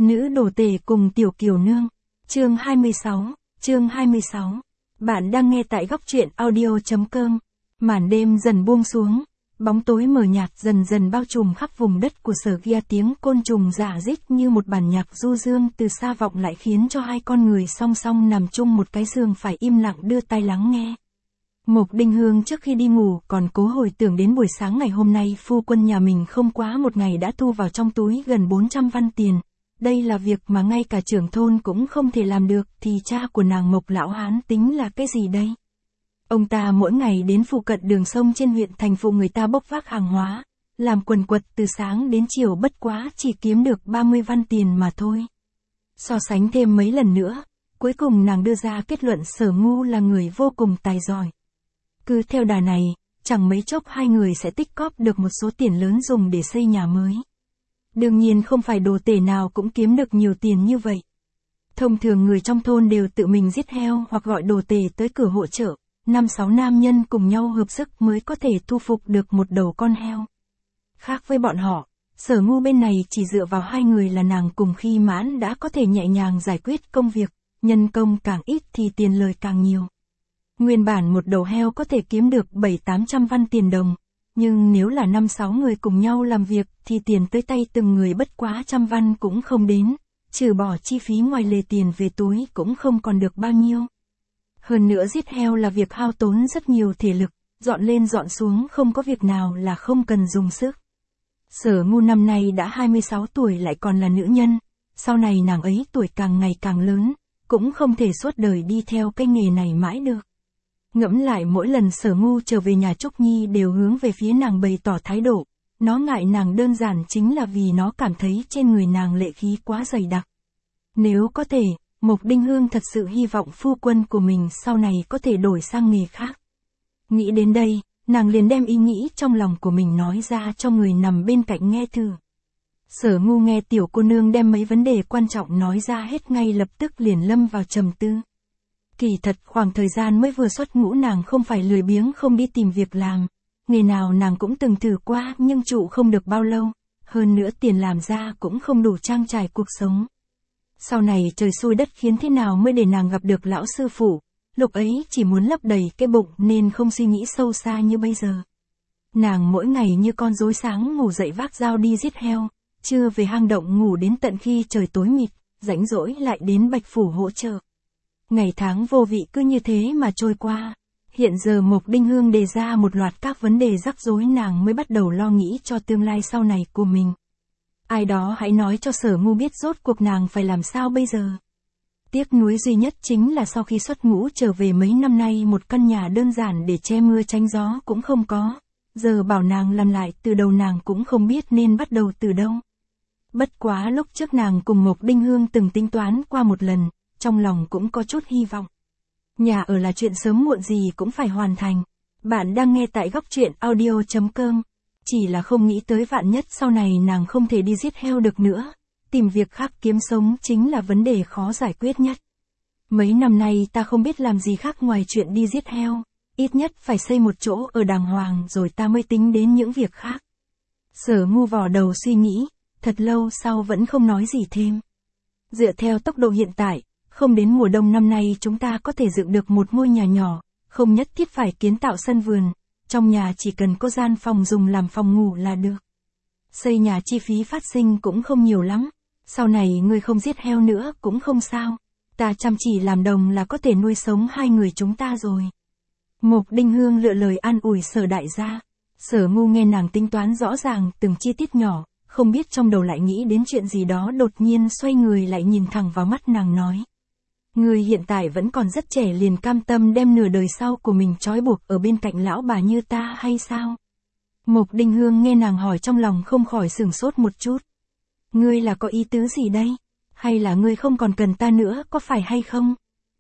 Nữ đồ tể cùng Tiểu Kiều Nương. Chương 26. Bạn đang nghe tại góc truyện audio.com. Màn đêm dần buông xuống, bóng tối mờ nhạt dần dần bao trùm khắp vùng đất của Sở Gia, tiếng côn trùng rả rích như một bản nhạc du dương từ xa vọng lại khiến cho hai con người song song nằm chung một cái giường phải im lặng đưa tai lắng nghe. Mộc Đinh Hương trước khi đi ngủ còn cố hồi tưởng đến buổi sáng ngày hôm nay phu quân nhà mình không quá một ngày đã thu vào trong túi gần 400 văn tiền. Đây là việc mà ngay cả trưởng thôn cũng không thể làm được, thì cha của nàng Mộc lão hán tính là cái gì đây? Ông ta mỗi ngày đến phụ cận đường sông trên huyện thành phụ người ta bốc vác hàng hóa, làm quần quật từ sáng đến chiều, bất quá chỉ kiếm được 30 văn tiền mà thôi. So sánh thêm mấy lần nữa, cuối cùng nàng đưa ra kết luận Sở Ngu là người vô cùng tài giỏi. Cứ theo đà này, chẳng mấy chốc hai người sẽ tích cóp được một số tiền lớn dùng để xây nhà mới. Đương nhiên không phải đồ tể nào cũng kiếm được nhiều tiền như vậy. Thông thường người trong thôn đều tự mình giết heo hoặc gọi đồ tể tới cửa hỗ trợ, 5-6 nam nhân cùng nhau hợp sức mới có thể thu phục được một đầu con heo. Khác với bọn họ, Sở Ngu bên này chỉ dựa vào hai người là nàng cùng Khi Mãn đã có thể nhẹ nhàng giải quyết công việc, nhân công càng ít thì tiền lời càng nhiều. Nguyên bản một đầu heo có thể kiếm được 700-800 văn tiền đồng, nhưng nếu là 5-6 người cùng nhau làm việc thì tiền tới tay từng người bất quá 100 văn cũng không đến, trừ bỏ chi phí ngoài lề tiền về túi cũng không còn được bao nhiêu. Hơn nữa giết heo là việc hao tốn rất nhiều thể lực, dọn lên dọn xuống không có việc nào là không cần dùng sức. Sở Ngu năm nay đã 26 tuổi lại còn là nữ nhân, sau này nàng ấy tuổi càng ngày càng lớn, cũng không thể suốt đời đi theo cái nghề này mãi được. Ngẫm lại mỗi lần Sở Ngu trở về nhà Trúc Nhi đều hướng về phía nàng bày tỏ thái độ, nó ngại nàng đơn giản chính là vì nó cảm thấy trên người nàng lệ khí quá dày đặc. Nếu có thể, Mộc Đinh Hương thật sự hy vọng phu quân của mình sau này có thể đổi sang nghề khác. Nghĩ đến đây, nàng liền đem ý nghĩ trong lòng của mình nói ra cho người nằm bên cạnh nghe thử. Sở Ngu nghe tiểu cô nương đem mấy vấn đề quan trọng nói ra hết ngay lập tức liền lâm vào trầm tư. Kỳ thật khoảng thời gian mới vừa xuất ngũ nàng không phải lười biếng không đi tìm việc làm, nghề nào nàng cũng từng thử qua nhưng trụ không được bao lâu, hơn nữa tiền làm ra cũng không đủ trang trải cuộc sống. Sau này trời xui đất khiến thế nào mới để nàng gặp được lão sư phụ, lúc ấy chỉ muốn lấp đầy cái bụng nên không suy nghĩ sâu xa như bây giờ. Nàng mỗi ngày như con rối sáng ngủ dậy vác dao đi giết heo, trưa về hang động ngủ đến tận khi trời tối mịt, rảnh rỗi lại đến Bạch Phủ hỗ trợ. Ngày tháng vô vị cứ như thế mà trôi qua. Hiện giờ Mộc Đinh Hương đề ra một loạt các vấn đề rắc rối, nàng mới bắt đầu lo nghĩ cho tương lai sau này của mình. Ai đó hãy nói cho Sở Ngu biết rốt cuộc nàng phải làm sao bây giờ. Tiếc nuối duy nhất chính là sau khi xuất ngũ trở về mấy năm nay một căn nhà đơn giản để che mưa tránh gió cũng không có. Giờ bảo nàng làm lại từ đầu nàng cũng không biết nên bắt đầu từ đâu. Bất quá lúc trước nàng cùng Mộc Đinh Hương từng tính toán qua một lần, trong lòng cũng có chút hy vọng. Nhà ở là chuyện sớm muộn gì cũng phải hoàn thành. Bạn đang nghe tại góc truyện audio.com. Chỉ là không nghĩ tới vạn nhất sau này nàng không thể đi giết heo được nữa. Tìm việc khác kiếm sống chính là vấn đề khó giải quyết nhất. Mấy năm nay ta không biết làm gì khác ngoài chuyện đi giết heo. Ít nhất phải xây một chỗ ở đàng hoàng rồi ta mới tính đến những việc khác. Sở Ngu vò đầu suy nghĩ, thật lâu sau vẫn không nói gì thêm. Dựa theo tốc độ hiện tại, không đến mùa đông năm nay chúng ta có thể dựng được một ngôi nhà nhỏ, không nhất thiết phải kiến tạo sân vườn, trong nhà chỉ cần có gian phòng dùng làm phòng ngủ là được. Xây nhà chi phí phát sinh cũng không nhiều lắm, sau này ngươi không giết heo nữa cũng không sao, ta chăm chỉ làm đồng là có thể nuôi sống hai người chúng ta rồi. Mộc Đinh Hương lựa lời an ủi Sở đại gia. Sở Ngu nghe nàng tính toán rõ ràng từng chi tiết nhỏ, không biết trong đầu lại nghĩ đến chuyện gì đó, đột nhiên xoay người lại nhìn thẳng vào mắt nàng nói. Ngươi hiện tại vẫn còn rất trẻ liền cam tâm đem nửa đời sau của mình trói buộc ở bên cạnh lão bà như ta hay sao? Mộc Đinh Hương nghe nàng hỏi trong lòng không khỏi sửng sốt một chút. Ngươi là có ý tứ gì đây? Hay là ngươi không còn cần ta nữa có phải hay không?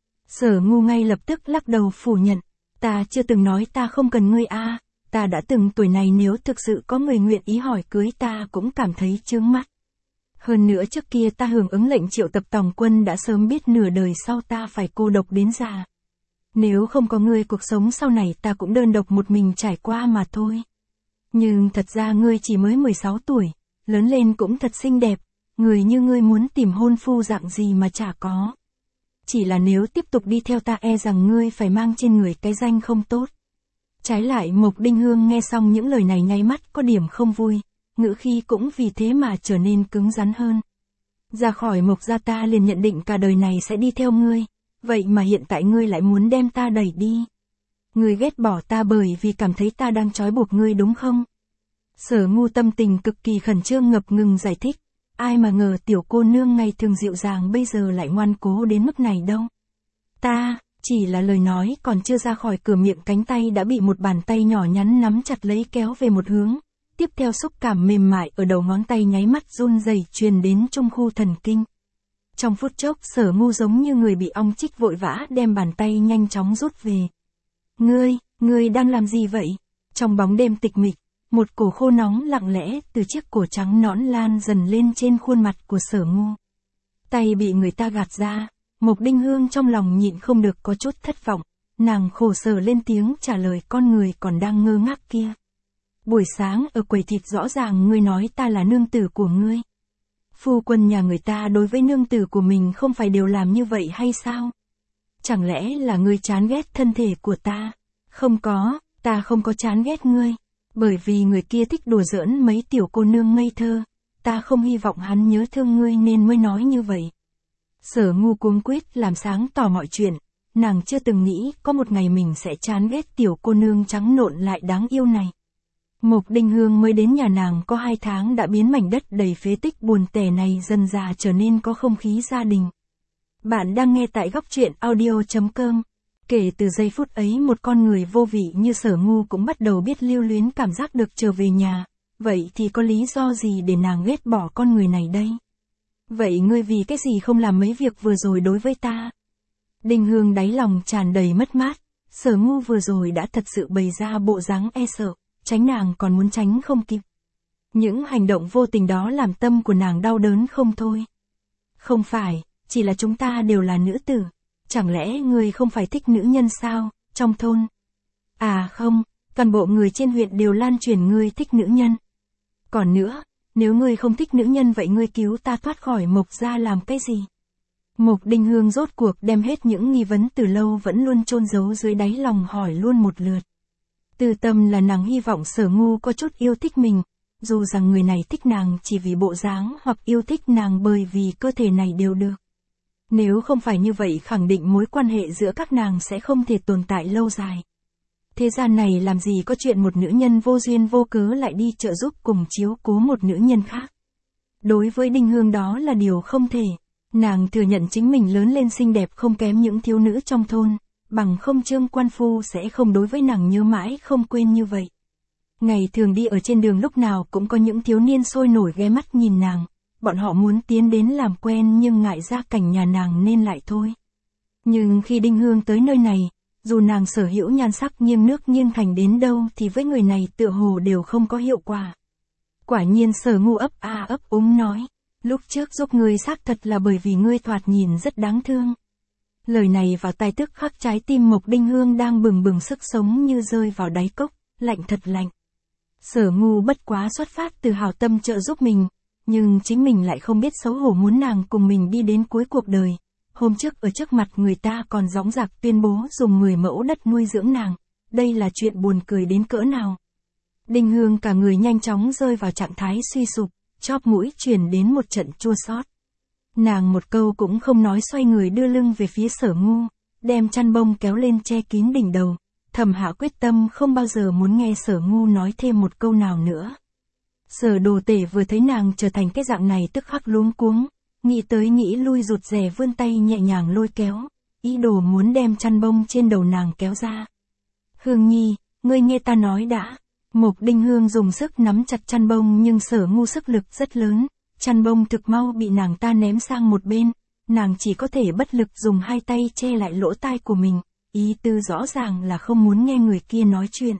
Sở Ngu ngay lập tức lắc đầu phủ nhận. Ta chưa từng nói ta không cần ngươi a, ta đã từng tuổi này nếu thực sự có người nguyện ý hỏi cưới ta cũng cảm thấy chướng mắt. Hơn nữa trước kia ta hưởng ứng lệnh triệu tập tòng quân đã sớm biết nửa đời sau ta phải cô độc đến già. Nếu không có ngươi cuộc sống sau này ta cũng đơn độc một mình trải qua mà thôi. Nhưng thật ra ngươi chỉ mới 16 tuổi, lớn lên cũng thật xinh đẹp, người như ngươi muốn tìm hôn phu dạng gì mà chả có. Chỉ là nếu tiếp tục đi theo ta e rằng ngươi phải mang trên người cái danh không tốt. Trái lại Mộc Đinh Hương nghe xong những lời này nháy mắt có điểm không vui, ngữ khí cũng vì thế mà trở nên cứng rắn hơn. Ra khỏi Mộc gia ta liền nhận định cả đời này sẽ đi theo ngươi, vậy mà hiện tại ngươi lại muốn đem ta đẩy đi. Ngươi ghét bỏ ta bởi vì cảm thấy ta đang trói buộc ngươi đúng không? Sở Ngu tâm tình cực kỳ khẩn trương ngập ngừng giải thích, ai mà ngờ tiểu cô nương ngày thường dịu dàng bây giờ lại ngoan cố đến mức này đâu. Ta, chỉ là lời nói còn chưa ra khỏi cửa miệng cánh tay đã bị một bàn tay nhỏ nhắn nắm chặt lấy kéo về một hướng, tiếp theo xúc cảm mềm mại ở đầu ngón tay nháy mắt run rẩy truyền đến trung khu thần kinh. Trong phút chốc Sở Ngu giống như người bị ong chích vội vã đem bàn tay nhanh chóng rút về. Ngươi đang làm gì vậy? Trong bóng đêm tịch mịch, một cổ khô nóng lặng lẽ từ chiếc cổ trắng nõn lan dần lên trên khuôn mặt của Sở Ngu. Tay bị người ta gạt ra, Mộc Đinh Hương trong lòng nhịn không được có chút thất vọng, nàng khổ sở lên tiếng trả lời con người còn đang ngơ ngác kia. Buổi sáng ở quầy thịt rõ ràng ngươi nói ta là nương tử của ngươi. Phu quân nhà người ta đối với nương tử của mình không phải đều làm như vậy hay sao? Chẳng lẽ là ngươi chán ghét thân thể của ta? Không có, ta không có chán ghét ngươi. Bởi vì người kia thích đùa giỡn mấy tiểu cô nương ngây thơ, ta không hy vọng hắn nhớ thương ngươi nên mới nói như vậy. Sở Ngu cuống quýt làm sáng tỏ mọi chuyện, nàng chưa từng nghĩ có một ngày mình sẽ chán ghét tiểu cô nương trắng nộn lại đáng yêu này. Mộc Đinh Hương mới đến nhà nàng có 2 tháng đã biến mảnh đất đầy phế tích buồn tẻ này dần dà trở nên có không khí gia đình. Bạn đang nghe tại góc truyện audio.com. Kể từ giây phút ấy một con người vô vị như Sở Ngu cũng bắt đầu biết lưu luyến cảm giác được trở về nhà, vậy thì có lý do gì để nàng ghét bỏ con người này đây? Vậy ngươi vì cái gì không làm mấy việc vừa rồi đối với ta? Đinh Hương đáy lòng tràn đầy mất mát, Sở Ngu vừa rồi đã thật sự bày ra bộ dáng e sợ, tránh nàng còn muốn tránh không kịp. Những hành động vô tình đó làm tâm của nàng đau đớn không thôi. Không phải, chỉ là chúng ta đều là nữ tử. Chẳng lẽ ngươi không phải thích nữ nhân sao, trong thôn? À không, toàn bộ người trên huyện đều lan truyền ngươi thích nữ nhân. Còn nữa, nếu ngươi không thích nữ nhân vậy ngươi cứu ta thoát khỏi Mộc gia làm cái gì? Mộc Đinh Hương rốt cuộc đem hết những nghi vấn từ lâu vẫn luôn chôn giấu dưới đáy lòng hỏi luôn một lượt. Từ tâm là nàng hy vọng Sở Ngu có chút yêu thích mình, dù rằng người này thích nàng chỉ vì bộ dáng hoặc yêu thích nàng bởi vì cơ thể này đều được. Nếu không phải như vậy khẳng định mối quan hệ giữa các nàng sẽ không thể tồn tại lâu dài. Thế gian này làm gì có chuyện một nữ nhân vô duyên vô cớ lại đi trợ giúp cùng chiếu cố một nữ nhân khác. Đối với Đinh Hương đó là điều không thể. Nàng thừa nhận chính mình lớn lên xinh đẹp không kém những thiếu nữ trong thôn, bằng không Trương Quan Phu sẽ không đối với nàng nhớ mãi không quên như vậy. Ngày thường đi ở trên đường lúc nào cũng có những thiếu niên sôi nổi ghé mắt nhìn nàng. Bọn họ muốn tiến đến làm quen nhưng ngại gia cảnh nhà nàng nên lại thôi. Nhưng khi Đinh Hương tới nơi này, dù nàng sở hữu nhan sắc nghiêng nước nghiêng thành đến đâu thì với người này tựa hồ đều không có hiệu quả. Quả nhiên Sở Ngu ấp a ấp úng nói, lúc trước giúp ngươi xác thật là bởi vì ngươi thoạt nhìn rất đáng thương. Lời này vào tai tức khắc trái tim Mộc Đinh Hương đang bừng bừng sức sống như rơi vào đáy cốc, lạnh thật lạnh. Sở Ngu bất quá xuất phát từ hảo tâm trợ giúp mình. Nhưng chính mình lại không biết xấu hổ muốn nàng cùng mình đi đến cuối cuộc đời. Hôm trước ở trước mặt người ta còn dõng dạc tuyên bố dùng 10 mẫu đất nuôi dưỡng nàng. Đây là chuyện buồn cười đến cỡ nào. Đinh Hương cả người nhanh chóng rơi vào trạng thái suy sụp, chóp mũi truyền đến một trận chua xót. Nàng một câu cũng không nói xoay người đưa lưng về phía Sở Ngu, đem chăn bông kéo lên che kín đỉnh đầu. Thầm hạ quyết tâm không bao giờ muốn nghe Sở Ngu nói thêm một câu nào nữa. Sở Đồ Tể vừa thấy nàng trở thành cái dạng này tức khắc luống cuống, nghĩ tới nghĩ lui rụt rè vươn tay nhẹ nhàng lôi kéo, ý đồ muốn đem chăn bông trên đầu nàng kéo ra. Hương Nhi, ngươi nghe ta nói đã. Mộc Đinh Hương dùng sức nắm chặt chăn bông nhưng Sở Ngu sức lực rất lớn, chăn bông thực mau bị nàng ta ném sang một bên, nàng chỉ có thể bất lực dùng 2 tay che lại lỗ tai của mình, ý tư rõ ràng là không muốn nghe người kia nói chuyện.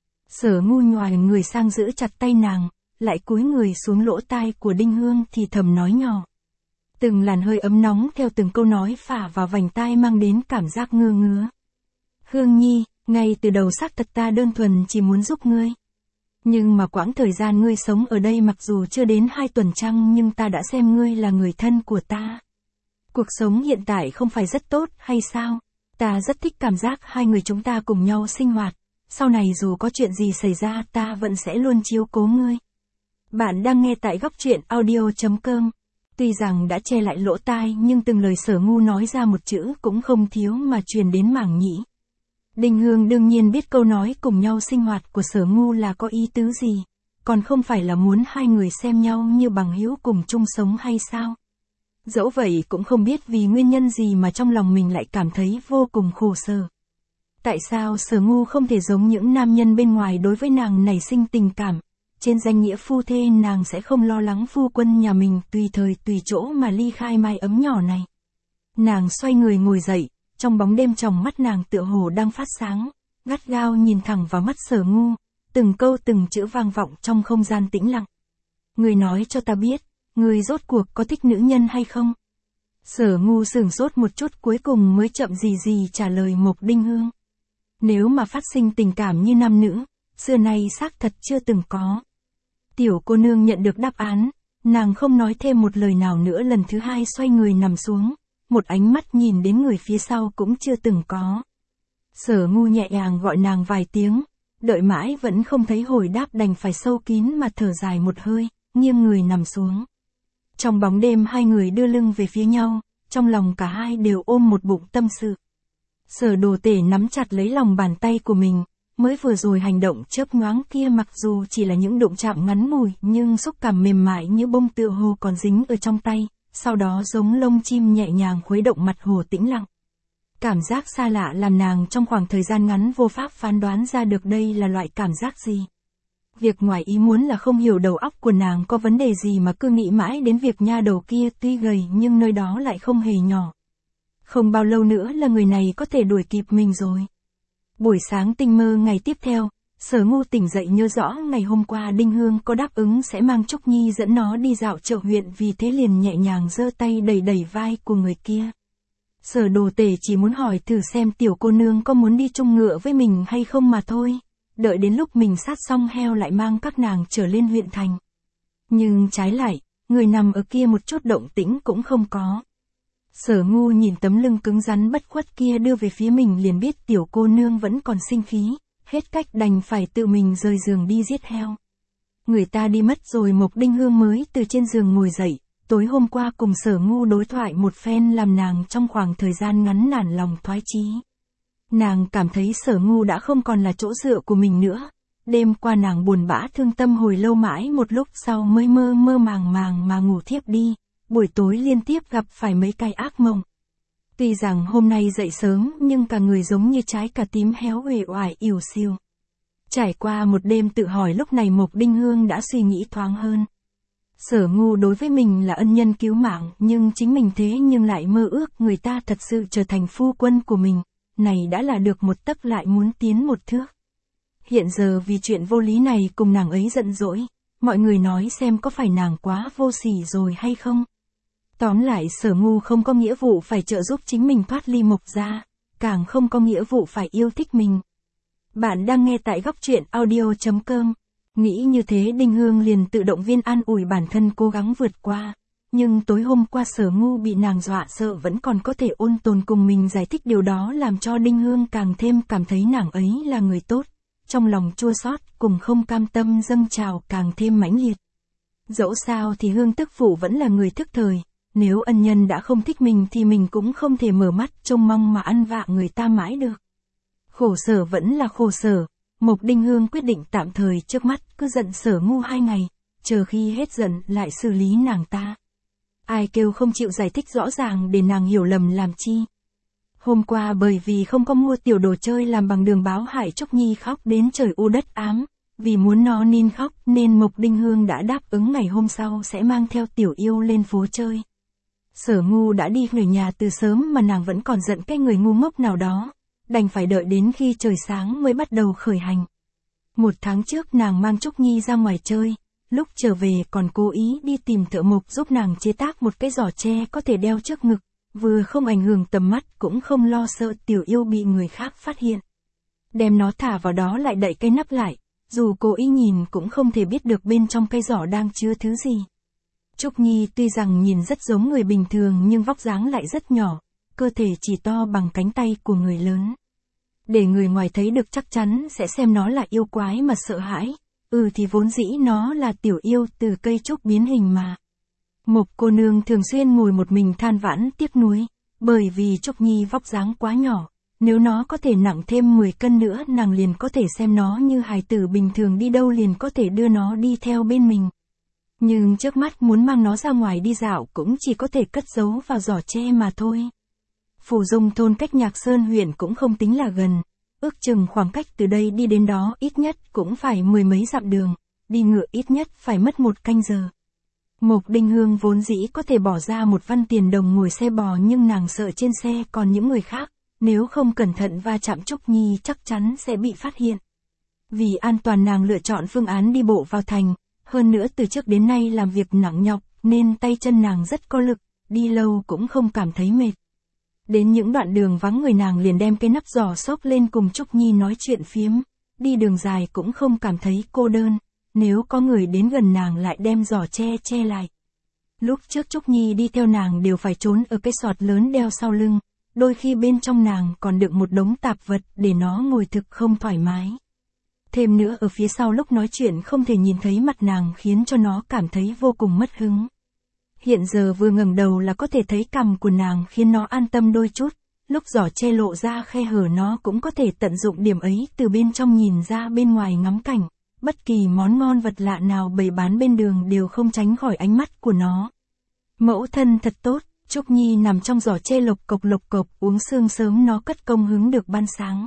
Sở Ngu nhòi người sang giữ chặt tay nàng, lại cúi người xuống lỗ tai của Đinh Hương thì thầm nói nhỏ. Từng làn hơi ấm nóng theo từng câu nói phả vào vành tai mang đến cảm giác ngơ ngứa. Hương Nhi, ngay từ đầu xác thật ta đơn thuần chỉ muốn giúp ngươi. Nhưng mà quãng thời gian ngươi sống ở đây mặc dù chưa đến 2 tuần trăng nhưng ta đã xem ngươi là người thân của ta. Cuộc sống hiện tại không phải rất tốt hay sao? Ta rất thích cảm giác hai người chúng ta cùng nhau sinh hoạt. Sau này dù có chuyện gì xảy ra ta vẫn sẽ luôn chiếu cố ngươi. Bạn đang nghe tại góc truyện audio.com. Tuy rằng đã che lại lỗ tai nhưng từng lời Sở Ngu nói ra một chữ cũng không thiếu mà truyền đến mảng nhĩ. Đinh Hương đương nhiên biết câu nói cùng nhau sinh hoạt của Sở Ngu là có ý tứ gì, còn không phải là muốn hai người xem nhau như bằng hữu cùng chung sống hay sao? Dẫu vậy cũng không biết vì nguyên nhân gì mà trong lòng mình lại cảm thấy vô cùng khổ sở. Tại sao Sở Ngu không thể giống những nam nhân bên ngoài đối với nàng nảy sinh tình cảm? Trên danh nghĩa phu thê nàng sẽ không lo lắng phu quân nhà mình tùy thời tùy chỗ mà ly khai mái ấm nhỏ này. Nàng xoay người ngồi dậy, trong bóng đêm tròng mắt nàng tựa hồ đang phát sáng, gắt gao nhìn thẳng vào mắt Sở Ngu, từng câu từng chữ vang vọng trong không gian tĩnh lặng. Ngươi nói cho ta biết, ngươi rốt cuộc có thích nữ nhân hay không? Sở Ngu sửng sốt một chút cuối cùng mới chậm gì trả lời Mộc Đinh Hương. Nếu mà phát sinh tình cảm như nam nữ, xưa nay xác thật chưa từng có. Tiểu cô nương nhận được đáp án, nàng không nói thêm một lời nào nữa, lần thứ hai xoay người nằm xuống, một ánh mắt nhìn đến người phía sau cũng chưa từng có. Sở Ngu nhẹ nhàng gọi nàng vài tiếng, đợi mãi vẫn không thấy hồi đáp đành phải sâu kín mà thở dài một hơi, nghiêng người nằm xuống. Trong bóng đêm hai người đưa lưng về phía nhau, trong lòng cả hai đều ôm một bụng tâm sự. Sở Đồ Tể nắm chặt lấy lòng bàn tay của mình, mới vừa rồi hành động chớp nhoáng kia mặc dù chỉ là những đụng chạm ngắn ngủi nhưng xúc cảm mềm mại như bông tựa hồ còn dính ở trong tay, sau đó giống lông chim nhẹ nhàng khuấy động mặt hồ tĩnh lặng. Cảm giác xa lạ làm nàng trong khoảng thời gian ngắn vô pháp phán đoán ra được đây là loại cảm giác gì. Việc ngoài ý muốn là không hiểu đầu óc của nàng có vấn đề gì mà cứ nghĩ mãi đến việc nha đầu kia tuy gầy nhưng nơi đó lại không hề nhỏ. Không bao lâu nữa là người này có thể đuổi kịp mình rồi. Buổi sáng tinh mơ ngày tiếp theo, Sở Ngu tỉnh dậy nhớ rõ ngày hôm qua Đinh Hương có đáp ứng sẽ mang Trúc Nhi dẫn nó đi dạo chợ huyện, vì thế liền nhẹ nhàng giơ tay đẩy vai của người kia. Sở Đồ Tể chỉ muốn hỏi thử xem tiểu cô nương có muốn đi chung ngựa với mình hay không mà thôi, đợi đến lúc mình sát xong heo lại mang các nàng trở lên huyện thành. Nhưng trái lại, người nằm ở kia một chút động tĩnh cũng không có. Sở Ngu nhìn tấm lưng cứng rắn bất khuất kia đưa về phía mình liền biết tiểu cô nương vẫn còn sinh khí, hết cách đành phải tự mình rời giường đi giết heo. Người ta đi mất rồi Mộc Đinh Hương mới từ trên giường ngồi dậy, tối hôm qua cùng Sở Ngu đối thoại một phen làm nàng trong khoảng thời gian ngắn nản lòng thoái chí. Nàng cảm thấy Sở Ngu đã không còn là chỗ dựa của mình nữa. Đêm qua nàng buồn bã thương tâm hồi lâu mãi một lúc sau mới mơ màng mà ngủ thiếp đi. Buổi tối liên tiếp gặp phải mấy cái ác mộng. Tuy rằng hôm nay dậy sớm nhưng cả người giống như trái cà tím héo uể oải ỉu xìu. Trải qua một đêm tự hỏi lúc này Mộc Đinh Hương đã suy nghĩ thoáng hơn. Sở Ngu đối với mình là ân nhân cứu mạng nhưng chính mình thế nhưng lại mơ ước người ta thật sự trở thành phu quân của mình. Này đã là được một tấc lại muốn tiến một thước. Hiện giờ vì chuyện vô lý này cùng nàng ấy giận dỗi, mọi người nói xem có phải nàng quá vô sỉ rồi hay không. Tóm lại Sở Ngu không có nghĩa vụ phải trợ giúp chính mình thoát ly Mộc gia, càng không có nghĩa vụ phải yêu thích mình. Bạn đang nghe tại góc truyện audio.com. Nghĩ như thế Đinh Hương liền tự động viên an ủi bản thân cố gắng vượt qua. Nhưng tối hôm qua Sở Ngu bị nàng dọa sợ vẫn còn có thể ôn tồn cùng mình giải thích điều đó làm cho Đinh Hương càng thêm cảm thấy nàng ấy là người tốt. Trong lòng chua xót cùng không cam tâm dâng trào càng thêm mãnh liệt. Dẫu sao thì Hương tức phụ vẫn là người thức thời. Nếu ân nhân đã không thích mình thì mình cũng không thể mở mắt trông mong mà ăn vạ người ta mãi được. Khổ sở vẫn là khổ sở, Mộc Đinh Hương quyết định tạm thời trước mắt cứ giận Sở Ngu 2 ngày, chờ khi hết giận lại xử lý nàng ta. Ai kêu không chịu giải thích rõ ràng để nàng hiểu lầm làm chi. Hôm qua bởi vì không có mua tiểu đồ chơi làm bằng đường báo hại Trúc Nhi khóc đến trời u đất ám, vì muốn nó nín khóc nên Mộc Đinh Hương đã đáp ứng ngày hôm sau sẽ mang theo tiểu yêu lên phố chơi. Sở Ngu đã đi khỏi nhà từ sớm mà nàng vẫn còn giận cái người ngu ngốc nào đó, đành phải đợi đến khi trời sáng mới bắt đầu khởi hành. 1 tháng trước nàng mang Trúc Nhi ra ngoài chơi, lúc trở về còn cố ý đi tìm thợ mộc giúp nàng chế tác một cái giỏ tre có thể đeo trước ngực, vừa không ảnh hưởng tầm mắt cũng không lo sợ tiểu yêu bị người khác phát hiện. Đem nó thả vào đó lại đậy cái nắp lại, dù cố ý nhìn cũng không thể biết được bên trong cái giỏ đang chứa thứ gì. Trúc Nhi tuy rằng nhìn rất giống người bình thường nhưng vóc dáng lại rất nhỏ, cơ thể chỉ to bằng cánh tay của người lớn. Để người ngoài thấy được chắc chắn sẽ xem nó là yêu quái mà sợ hãi, thì vốn dĩ nó là tiểu yêu từ cây trúc biến hình mà. Mộc cô nương thường xuyên ngồi một mình than vãn tiếc nuối, bởi vì Trúc Nhi vóc dáng quá nhỏ, nếu nó có thể nặng thêm 10 cân nữa nàng liền có thể xem nó như hài tử bình thường đi đâu liền có thể đưa nó đi theo bên mình. Nhưng trước mắt muốn mang nó ra ngoài đi dạo cũng chỉ có thể cất giấu vào giỏ tre mà thôi. Phủ Dung thôn cách Nhạc Sơn huyện cũng không tính là gần, ước chừng khoảng cách từ đây đi đến đó ít nhất cũng phải 10 mấy dặm đường, đi ngựa ít nhất phải mất 1 canh giờ. Mộc Đinh Hương vốn dĩ có thể bỏ ra 1 văn tiền đồng ngồi xe bò nhưng nàng sợ trên xe còn những người khác, nếu không cẩn thận va chạm Trúc Nhi chắc chắn sẽ bị phát hiện. Vì an toàn nàng lựa chọn phương án đi bộ vào thành, hơn nữa từ trước đến nay làm việc nặng nhọc nên tay chân nàng rất có lực, đi lâu cũng không cảm thấy mệt. Đến những đoạn đường vắng người nàng liền đem cái nắp giỏ xốc lên cùng Trúc Nhi nói chuyện phiếm, đi đường dài cũng không cảm thấy cô đơn, nếu có người đến gần nàng lại đem giỏ che lại. Lúc trước Trúc Nhi đi theo nàng đều phải trốn ở cái sọt lớn đeo sau lưng, đôi khi bên trong nàng còn đựng một đống tạp vật để nó ngồi thực không thoải mái. Thêm nữa ở phía sau lúc nói chuyện không thể nhìn thấy mặt nàng khiến cho nó cảm thấy vô cùng mất hứng. Hiện giờ vừa ngẩng đầu là có thể thấy cằm của nàng khiến nó an tâm đôi chút, lúc giỏ che lộ ra khe hở nó cũng có thể tận dụng điểm ấy từ bên trong nhìn ra bên ngoài ngắm cảnh, bất kỳ món ngon vật lạ nào bày bán bên đường đều không tránh khỏi ánh mắt của nó. Mẫu thân thật tốt, Trúc Nhi nằm trong giỏ che lộc cộc uống sương sớm nó cất công hứng được ban sáng.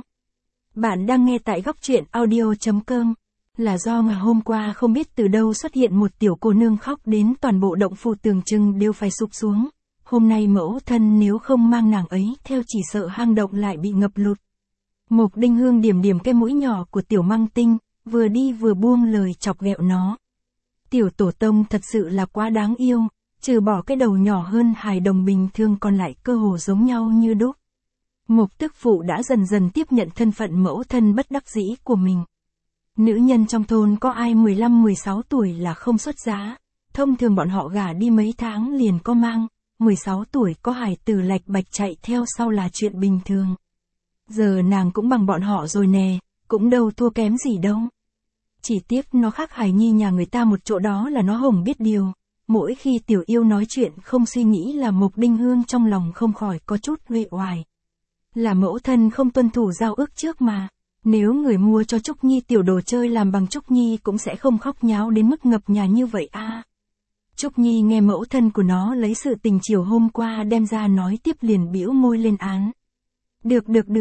Bạn đang nghe tại góc truyện audio.com. Là do ngày hôm qua không biết từ đâu xuất hiện một tiểu cô nương khóc đến toàn bộ động phủ tưởng chừng đều phải sụp xuống. Hôm nay mẫu thân nếu không mang nàng ấy theo chỉ sợ hang động lại bị ngập lụt. Mộc Đinh Hương điểm điểm cái mũi nhỏ của tiểu Măng Tinh, vừa đi vừa buông lời chọc ghẹo nó. Tiểu tổ tông thật sự là quá đáng yêu, trừ bỏ cái đầu nhỏ hơn hài đồng bình thường còn lại cơ hồ giống nhau như đúc. Mộc tức phụ đã dần dần tiếp nhận thân phận mẫu thân bất đắc dĩ của mình. Nữ nhân trong thôn có ai 15-16 tuổi là không xuất giá, thông thường bọn họ gả đi mấy tháng liền có mang, 16 tuổi có hài tử lạch bạch chạy theo sau là chuyện bình thường. Giờ nàng cũng bằng bọn họ rồi nè, cũng đâu thua kém gì đâu. Chỉ tiếc nó khác hài nhi nhà người ta một chỗ đó là nó hổng biết điều, mỗi khi tiểu yêu nói chuyện không suy nghĩ là Mộc Đinh Hương trong lòng không khỏi có chút uể oải. Là mẫu thân không tuân thủ giao ước trước mà. Nếu người mua cho Trúc Nhi tiểu đồ chơi làm bằng Trúc Nhi cũng sẽ không khóc nháo đến mức ngập nhà như vậy a. Trúc Nhi nghe mẫu thân của nó lấy sự tình chiều hôm qua đem ra nói tiếp liền bĩu môi lên án. Được,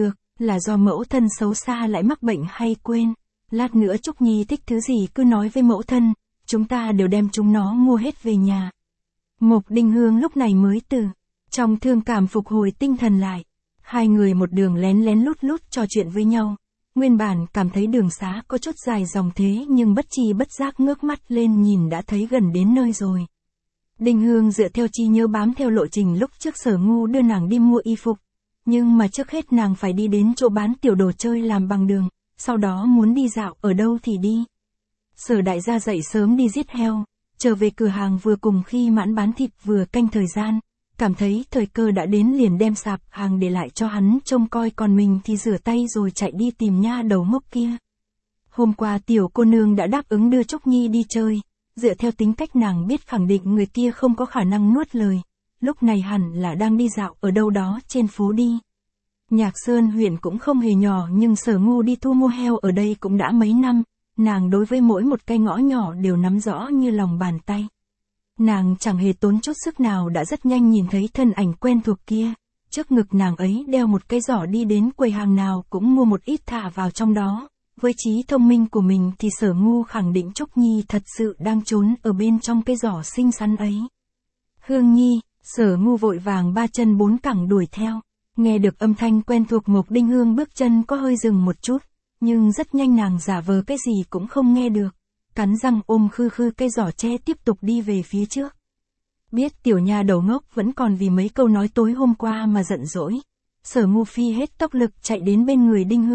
là do mẫu thân xấu xa lại mắc bệnh hay quên. Lát nữa Trúc Nhi thích thứ gì cứ nói với mẫu thân, chúng ta đều đem chúng nó mua hết về nhà. Mộc Đinh Hương lúc này mới từ trong thương cảm phục hồi tinh thần lại. Hai người một đường lén lút trò chuyện với nhau. Nguyên bản cảm thấy đường xá có chút dài dòng thế nhưng bất chi bất giác ngước mắt lên nhìn đã thấy gần đến nơi rồi. Đinh Hương dựa theo chi nhớ bám theo lộ trình lúc trước Sở Ngu đưa nàng đi mua y phục. Nhưng mà trước hết nàng phải đi đến chỗ bán tiểu đồ chơi làm bằng đường, sau đó muốn đi dạo ở đâu thì đi. Sở đại gia dậy sớm đi giết heo, trở về cửa hàng vừa cùng khi mãn bán thịt vừa canh thời gian. Cảm thấy thời cơ đã đến liền đem sạp hàng để lại cho hắn trông coi còn mình thì rửa tay rồi chạy đi tìm nha đầu ngốc kia. Hôm qua tiểu cô nương đã đáp ứng đưa Trúc Nhi đi chơi, dựa theo tính cách nàng biết khẳng định người kia không có khả năng nuốt lời, lúc này hẳn là đang đi dạo ở đâu đó trên phố đi. Nhạc Sơn huyện cũng không hề nhỏ nhưng Sở Ngu đi thu mua heo ở đây cũng đã mấy năm, nàng đối với mỗi một cái ngõ nhỏ đều nắm rõ như lòng bàn tay. Nàng chẳng hề tốn chút sức nào đã rất nhanh nhìn thấy thân ảnh quen thuộc kia, trước ngực nàng ấy đeo một cái giỏ đi đến quầy hàng nào cũng mua một ít thả vào trong đó, với trí thông minh của mình thì Sở Ngu khẳng định Trúc Nhi thật sự đang trốn ở bên trong cái giỏ xinh xắn ấy. Hương Nhi, Sở Ngu vội vàng 3 chân 4 cẳng đuổi theo, nghe được âm thanh quen thuộc Mộc Đinh Hương bước chân có hơi dừng một chút, nhưng rất nhanh nàng giả vờ cái gì cũng không nghe được. Cắn răng ôm khư cây giỏ tre tiếp tục đi về phía trước. Biết tiểu nha đầu ngốc vẫn còn vì mấy câu nói tối hôm qua mà giận dỗi. Sở Ngu phi hết tốc lực chạy đến bên người Đinh Hương,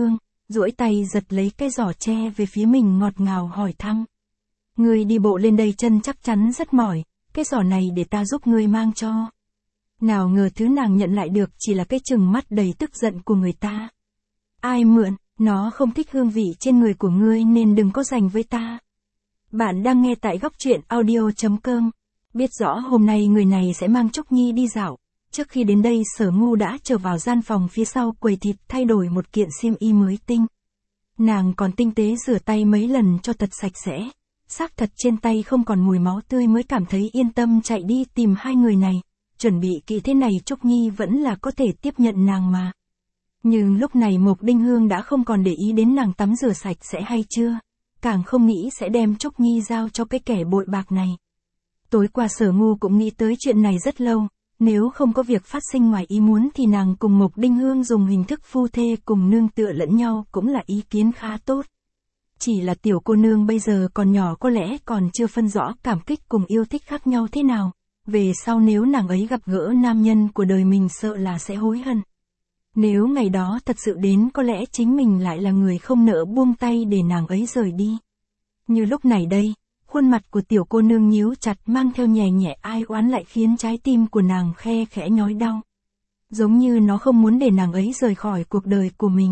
duỗi tay giật lấy cái giỏ tre về phía mình ngọt ngào hỏi thăm. Ngươi đi bộ lên đây chân chắc chắn rất mỏi, cái giỏ này để ta giúp ngươi mang cho. Nào ngờ thứ nàng nhận lại được chỉ là cái trừng mắt đầy tức giận của người ta. Ai mượn, nó không thích hương vị trên người của ngươi nên đừng có giành với ta. Bạn đang nghe tại góc truyện audio.com. Biết rõ hôm nay người này sẽ mang Trúc Nhi đi dạo. Trước khi đến đây Sở Ngu đã trở vào gian phòng phía sau quầy thịt thay đổi một kiện xiêm y mới tinh. Nàng còn tinh tế rửa tay mấy lần cho thật sạch sẽ. Xác thật trên tay không còn mùi máu tươi mới cảm thấy yên tâm chạy đi tìm hai người này. Chuẩn bị kỹ thế này Trúc Nhi vẫn là có thể tiếp nhận nàng mà. Nhưng lúc này Mộc Đinh Hương đã không còn để ý đến nàng tắm rửa sạch sẽ hay chưa. Càng không nghĩ sẽ đem Trúc Nhi giao cho cái kẻ bội bạc này. Tối qua Sở Ngu cũng nghĩ tới chuyện này rất lâu. Nếu không có việc phát sinh ngoài ý muốn thì nàng cùng Mộc Đinh Hương dùng hình thức phu thê cùng nương tựa lẫn nhau cũng là ý kiến khá tốt. Chỉ là tiểu cô nương bây giờ còn nhỏ có lẽ còn chưa phân rõ cảm kích cùng yêu thích khác nhau thế nào. Về sau nếu nàng ấy gặp gỡ nam nhân của đời mình sợ là sẽ hối hận. Nếu ngày đó thật sự đến có lẽ chính mình lại là người không nỡ buông tay để nàng ấy rời đi. Như lúc này đây, khuôn mặt của tiểu cô nương nhíu chặt mang theo nhẹ nhẹ ai oán lại khiến trái tim của nàng khe khẽ nhói đau. Giống như nó không muốn để nàng ấy rời khỏi cuộc đời của mình.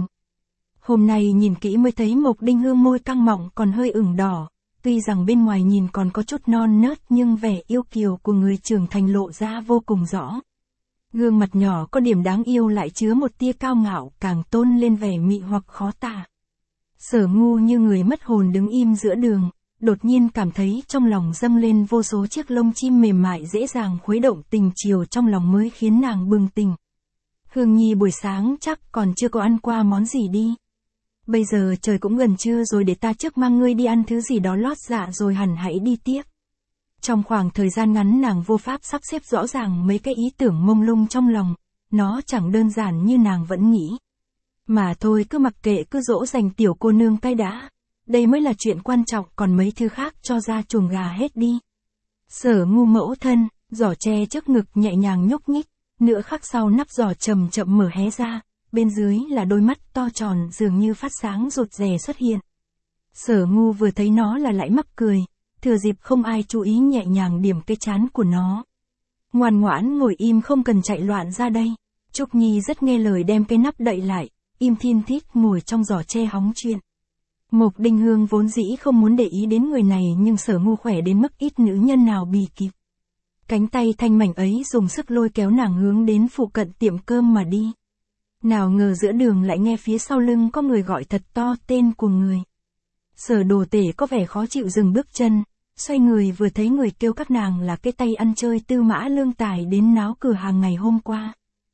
Hôm nay nhìn kỹ mới thấy Mộc Đinh Hương môi căng mọng còn hơi ửng đỏ. Tuy rằng bên ngoài nhìn còn có chút non nớt nhưng vẻ yêu kiều của người trưởng thành lộ ra vô cùng rõ. Gương mặt nhỏ có điểm đáng yêu lại chứa một tia cao ngạo càng tôn lên vẻ mị hoặc khó tả. Sở Ngu như người mất hồn đứng im giữa đường, đột nhiên cảm thấy trong lòng dâng lên vô số chiếc lông chim mềm mại dễ dàng khuấy động tình chiều trong lòng mới khiến nàng bừng tỉnh. Hương Nhi buổi sáng chắc còn chưa có ăn qua món gì đi. Bây giờ trời cũng gần trưa rồi để ta trước mang ngươi đi ăn thứ gì đó lót dạ rồi hẳn hãy đi tiếp. Trong khoảng thời gian ngắn nàng vô pháp sắp xếp rõ ràng mấy cái ý tưởng mông lung trong lòng, nó chẳng đơn giản như nàng vẫn nghĩ. Mà thôi cứ mặc kệ cứ dỗ dành tiểu cô nương cái đã, đây mới là chuyện quan trọng còn mấy thứ khác cho ra chuồng gà hết đi. Sở Ngu mẫu thân, giỏ tre trước ngực nhẹ nhàng nhúc nhích, nửa khắc sau nắp giỏ chậm chậm mở hé ra, bên dưới là đôi mắt to tròn dường như phát sáng rụt rè xuất hiện. Sở Ngu vừa thấy nó là lại mắc cười. Thừa dịp không ai chú ý nhẹ nhàng điểm cái trán của nó. Ngoan ngoãn ngồi im không cần chạy loạn ra đây. Trúc Nhi rất nghe lời đem cái nắp đậy lại, im thiên thít ngồi trong giỏ tre hóng chuyện. Mộc Đinh Hương vốn dĩ không muốn để ý đến người này nhưng Sở Ngu khỏe đến mức ít nữ nhân nào bì kịp. Cánh tay thanh mảnh ấy dùng sức lôi kéo nàng hướng đến phụ cận tiệm cơm mà đi. Nào ngờ giữa đường lại nghe phía sau lưng có người gọi thật to tên của người. Sở Đồ Tể có vẻ khó chịu dừng bước chân, xoay người vừa thấy người kêu các nàng là cái tay ăn chơi Tư Mã Lương Tài đến náo cửa hàng ngày hôm qua.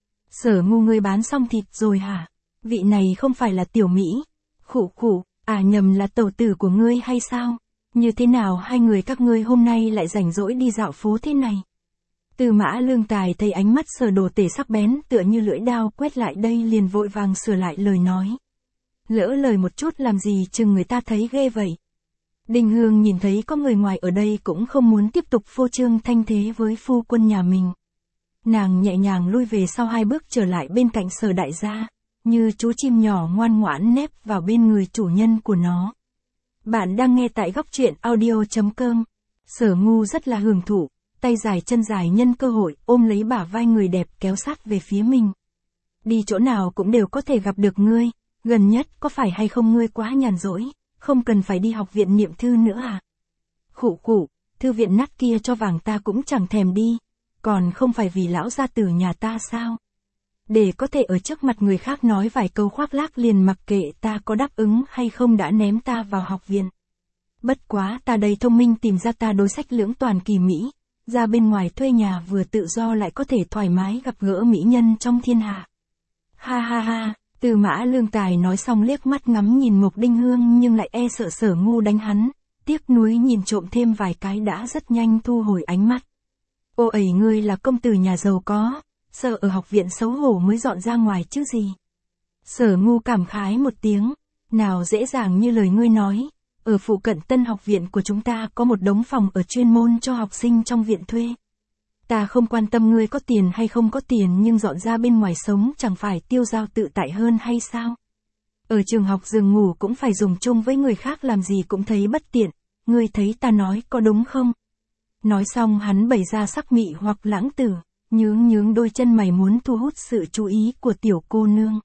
Sở Ngu ngươi bán xong thịt rồi hả? Vị này không phải là Tiểu Mỹ. Khụ khụ, nhầm là tẩu tử của ngươi hay sao? Như thế nào hai người các ngươi hôm nay lại rảnh rỗi đi dạo phố thế này? Tư Mã Lương Tài thấy ánh mắt Sở Đồ Tể sắc bén tựa như lưỡi dao quét lại đây liền vội vàng sửa lại lời nói. Lỡ lời một chút làm gì chừng người ta thấy ghê vậy. Đinh Hương nhìn thấy có người ngoài ở đây cũng không muốn tiếp tục phô trương thanh thế với phu quân nhà mình. Nàng nhẹ nhàng lui về sau 2 bước trở lại bên cạnh Sở đại gia, như chú chim nhỏ ngoan ngoãn nép vào bên người chủ nhân của nó. Bạn đang nghe tại góc truyện audio.com. Sở Ngu rất là hưởng thụ, tay dài chân dài nhân cơ hội ôm lấy bả vai người đẹp kéo sát về phía mình. Đi chỗ nào cũng đều có thể gặp được ngươi. Gần nhất có phải hay không ngươi quá nhàn rỗi, không cần phải đi học viện niệm thư nữa à? Khụ khụ, thư viện nát kia cho vàng ta cũng chẳng thèm đi, còn không phải vì lão gia tử nhà ta sao? Để có thể ở trước mặt người khác nói vài câu khoác lác liền mặc kệ ta có đáp ứng hay không đã ném ta vào học viện. Bất quá ta đầy thông minh tìm ra ta đối sách lưỡng toàn kỳ Mỹ, ra bên ngoài thuê nhà vừa tự do lại có thể thoải mái gặp gỡ mỹ nhân trong thiên hạ. Ha ha ha. Tư Mã Lương Tài nói xong liếc mắt ngắm nhìn Mộc Đinh Hương nhưng lại e sợ Sở Ngu đánh hắn, tiếc nuối nhìn trộm thêm vài cái đã rất nhanh thu hồi ánh mắt. Ô ẩy ngươi là công tử nhà giàu có, sợ ở học viện xấu hổ mới dọn ra ngoài chứ gì. Sở Ngu cảm khái một tiếng, nào dễ dàng như lời ngươi nói, ở phụ cận Tân học viện của chúng ta có một đống phòng ở chuyên môn cho học sinh trong viện thuê. Ta không quan tâm ngươi có tiền hay không có tiền nhưng dọn ra bên ngoài sống chẳng phải tiêu dao tự tại hơn hay sao? Ở trường học giường ngủ cũng phải dùng chung với người khác, làm gì cũng thấy bất tiện, ngươi thấy ta nói có đúng không? Nói xong hắn bày ra sắc mị hoặc lãng tử, nhướng đôi chân mày muốn thu hút sự chú ý của tiểu cô nương.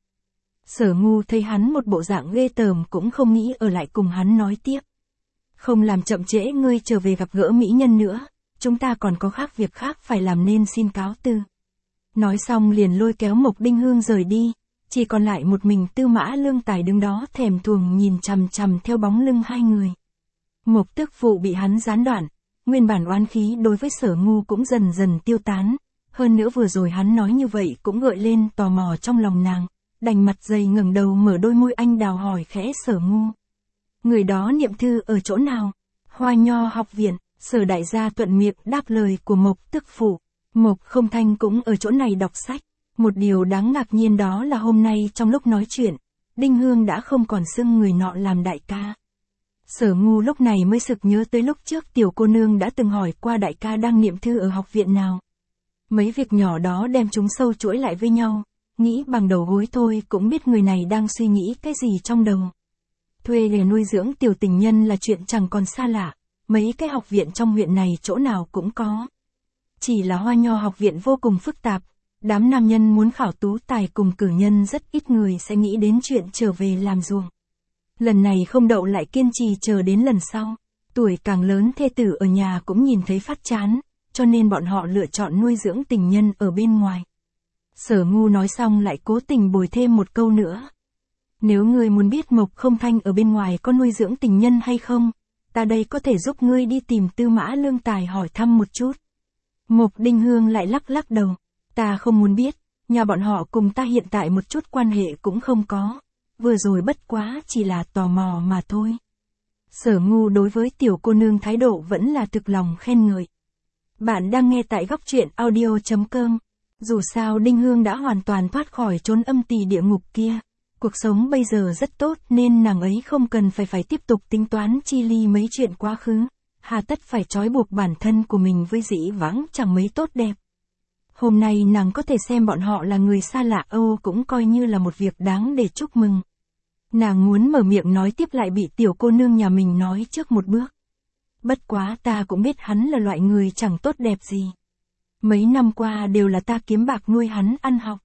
Sở Ngu thấy hắn một bộ dạng ghê tởm cũng không nghĩ ở lại cùng hắn nói tiếp. Không làm chậm trễ ngươi trở về gặp gỡ mỹ nhân nữa, chúng ta còn có việc khác phải làm nên xin cáo từ. Nói xong liền lôi kéo Mộc Đinh Hương rời đi, chỉ còn lại một mình Tư Mã Lương Tài đứng đó thèm thuồng nhìn chằm chằm theo bóng lưng hai người. Mộc Tức Phụ bị hắn gián đoạn, nguyên bản oán khí đối với Sở Ngu cũng dần dần tiêu tán, hơn nữa vừa rồi hắn nói như vậy cũng gợi lên tò mò trong lòng nàng, đành mặt dày ngẩng đầu mở đôi môi anh đào hỏi khẽ Sở Ngu. Người đó niệm thư ở chỗ nào? Hoa Nho học viện. Sở đại gia thuận miệng đáp lời của Mộc Tức Phụ. Mộc Không Thanh cũng ở chỗ này đọc sách. Một điều đáng ngạc nhiên đó là hôm nay trong lúc nói chuyện, Đinh Hương đã không còn xưng người nọ làm đại ca. Sở Ngu lúc này mới sực nhớ tới lúc trước tiểu cô nương đã từng hỏi qua đại ca đang niệm thư ở học viện nào. Mấy việc nhỏ đó đem chúng sâu chuỗi lại với nhau, nghĩ bằng đầu gối thôi cũng biết người này đang suy nghĩ cái gì trong đầu. Thuê để nuôi dưỡng tiểu tình nhân là chuyện chẳng còn xa lạ, mấy cái học viện trong huyện này chỗ nào cũng có. Chỉ là Hoa Nho học viện vô cùng phức tạp, đám nam nhân muốn khảo tú tài cùng cử nhân rất ít người sẽ nghĩ đến chuyện trở về làm ruộng. Lần này không đậu lại kiên trì chờ đến lần sau, tuổi càng lớn thê tử ở nhà cũng nhìn thấy phát chán, cho nên bọn họ lựa chọn nuôi dưỡng tình nhân ở bên ngoài. Sở Ngu nói xong lại cố tình bồi thêm một câu nữa. Nếu ngươi muốn biết Mộc Không Thanh ở bên ngoài có nuôi dưỡng tình nhân hay không, ta đây có thể giúp ngươi đi tìm Tư Mã Lương Tài hỏi thăm một chút. Mộc Đinh Hương lại lắc đầu, ta không muốn biết, nhà bọn họ cùng ta hiện tại một chút quan hệ cũng không có, vừa rồi bất quá chỉ là tò mò mà thôi. Sở Ngu đối với tiểu cô nương thái độ vẫn là thực lòng khen ngợi. Bạn đang nghe tại góc truyện audio.com. Dù sao Đinh Hương đã hoàn toàn thoát khỏi chốn âm tỳ địa ngục kia. Cuộc sống bây giờ rất tốt nên nàng ấy không cần phải tiếp tục tính toán chi ly mấy chuyện quá khứ. Hà tất phải trói buộc bản thân của mình với dĩ vãng chẳng mấy tốt đẹp. Hôm nay nàng có thể xem bọn họ là người xa lạ cũng coi như là một việc đáng để chúc mừng. Nàng muốn mở miệng nói tiếp lại bị tiểu cô nương nhà mình nói trước một bước. Bất quá ta cũng biết hắn là loại người chẳng tốt đẹp gì. Mấy năm qua đều là ta kiếm bạc nuôi hắn ăn học.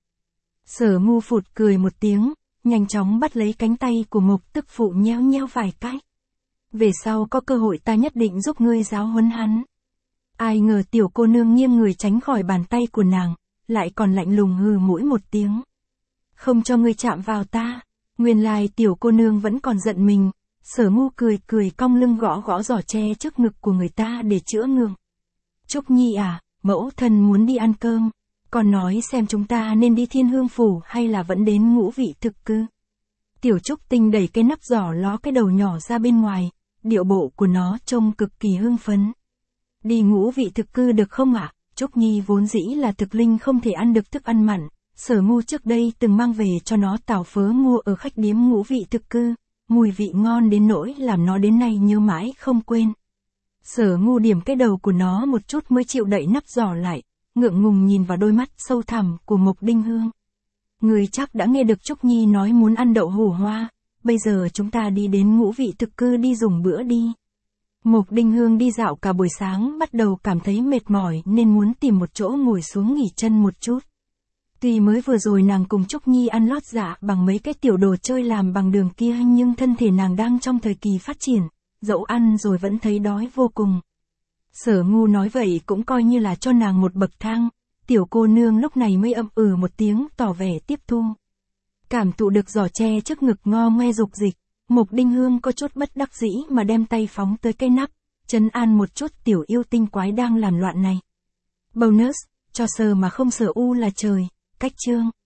Sở Ngu phụt cười một tiếng, nhanh chóng bắt lấy cánh tay của Mộc Tức Phụ nheo vài cái. Về sau có cơ hội ta nhất định giúp ngươi giáo huấn hắn. Ai ngờ tiểu cô nương nghiêng người tránh khỏi bàn tay của nàng, lại còn lạnh lùng hừ mũi một tiếng. Không cho ngươi chạm vào ta. Nguyên lai tiểu cô nương vẫn còn giận mình. Sở Ngu cười cong lưng gõ giỏ tre trước ngực của người ta để chữa ngượng. Trúc Nhi à, mẫu thân muốn đi ăn cơm, còn nói xem chúng ta nên đi Thiên Hương Phủ hay là vẫn đến Ngũ Vị Thực Cư. Tiểu Trúc Tinh đẩy cái nắp giỏ ló cái đầu nhỏ ra bên ngoài, điệu bộ của nó trông cực kỳ hưng phấn. Đi Ngũ Vị Thực Cư được không ạ? Trúc Nhi vốn dĩ là thực linh không thể ăn được thức ăn mặn, Sở Ngu trước đây từng mang về cho nó tảo phớ mua ở khách điếm Ngũ Vị Thực Cư, mùi vị ngon đến nỗi làm nó đến nay nhớ mãi không quên. Sở Ngu điểm cái đầu của nó một chút mới chịu đậy nắp giỏ lại, ngượng ngùng nhìn vào đôi mắt sâu thẳm của Mộc Đinh Hương. Người chắc đã nghe được Trúc Nhi nói muốn ăn đậu hủ hoa, bây giờ chúng ta đi đến Ngũ Vị Thực Cư đi dùng bữa đi. Mộc Đinh Hương đi dạo cả buổi sáng bắt đầu cảm thấy mệt mỏi nên muốn tìm một chỗ ngồi xuống nghỉ chân một chút. Tuy mới vừa rồi nàng cùng Trúc Nhi ăn lót dạ bằng mấy cái tiểu đồ chơi làm bằng đường kia nhưng thân thể nàng đang trong thời kỳ phát triển, dẫu ăn rồi vẫn thấy đói vô cùng. Sở Ngu nói vậy cũng coi như là cho nàng một bậc thang, tiểu cô nương lúc này mới một tiếng tỏ vẻ tiếp thu. Cảm thụ được giỏ tre trước ngực ngo ngoe dục dịch, Mộc Đinh Hương có chút bất đắc dĩ mà đem tay phóng tới cái nắp, trấn an một chút tiểu yêu tinh quái đang làm loạn này. Bonus, cho sờ mà không sờ u là trời, cách chương.